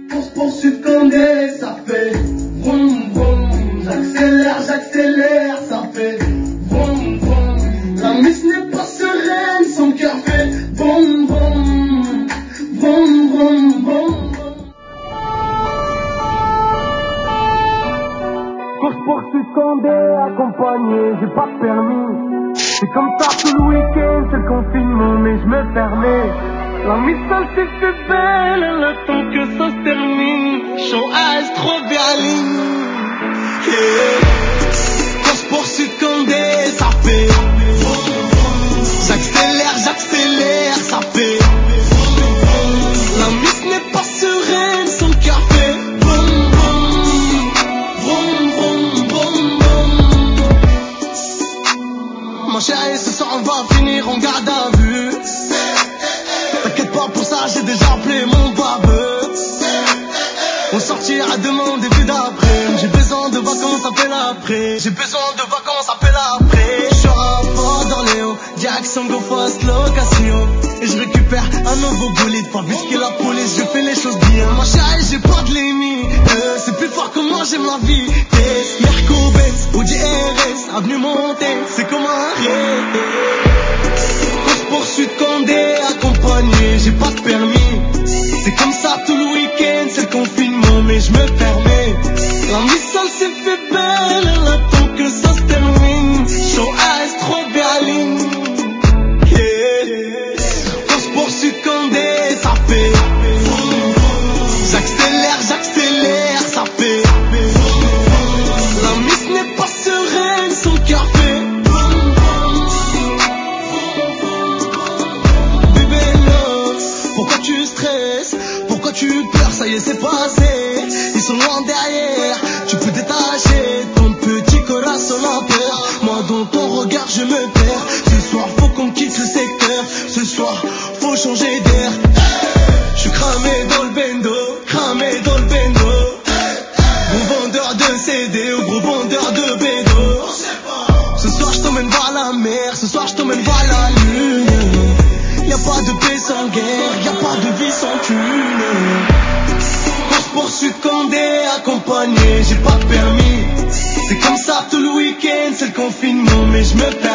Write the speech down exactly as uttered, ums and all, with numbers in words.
Course poursuite Condé, ça fait vroom vroom. J'accélère, j'accélère, ça fait vroom vroom. La miss n'est pas sereine, son cœur fait vroom vroom. Vroom vroom vroom. Course poursuite Condé, accompagné, j'ai pas de permis. C'est comme ça tout le week-end, c'est le confinement, mais je me permets. La missale s'est fait belle, elle attend que ça se termine. Show as trop berline. Yeah. Course poursuite Condé, ça fait. J'accélère, j'accélère, ça fait. La miss n'est pas sereine, son cœur fait. Boum boum, boum boum boum boum. Ma chérie, ce soir on va finir en garde à vue. T'inquiète pas pour ça, j'ai déjà appelé mon barbeux. On sortira demain début d'après. J'ai besoin de vacances, appelle après. J'ai besoin de vacances, appelle après. Je à Port d'Orléans, Jackson go fast location. Et je récupère un nouveau bolide. Pas bisquer la police, je fais les choses bien. Ma chérie, j'ai pas de limite. euh, C'est plus fort que moi, j'aime la vie. Merco Benz, Audi R S, avenue Montaigne, c'est comme un rêve. Course poursuite Condé, accompagné, j'ai pas de permis. C'est comme ça tout le week-end, c'est le confinement, mais je me permets. La missale s'est fait belle, elle attend que ça se termine. Show as trop berline. Yeah. Course poursuite Condé, ça fait. J'accélère, j'accélère, ça fait. La miss n'est pas sereine, son cœur fait. Bébé love, pourquoi tu stresses? Pourquoi tu pleures? Ça y est, c'est passé. Ils sont loin derrière, tu peux détacher ton petit corazon à peur. Moi dans ton regard je me perds. Ce soir faut qu'on quitte le secteur. Ce soir faut changer d'air. Je suis cramé dans le bendo, cramé dans le bendo. Gros vendeur de C D ou gros vendeur de bédo. Ce soir je t'emmène voir la mer, ce soir je t'emmène voir la lune. Y'a pas de paix sans guerre, y'a pas de vie sans thune. Course poursuite Condé, accompagné, j'ai pas de permis. C'est comme ça tout le week-end, c'est le confinement, mais je me perds.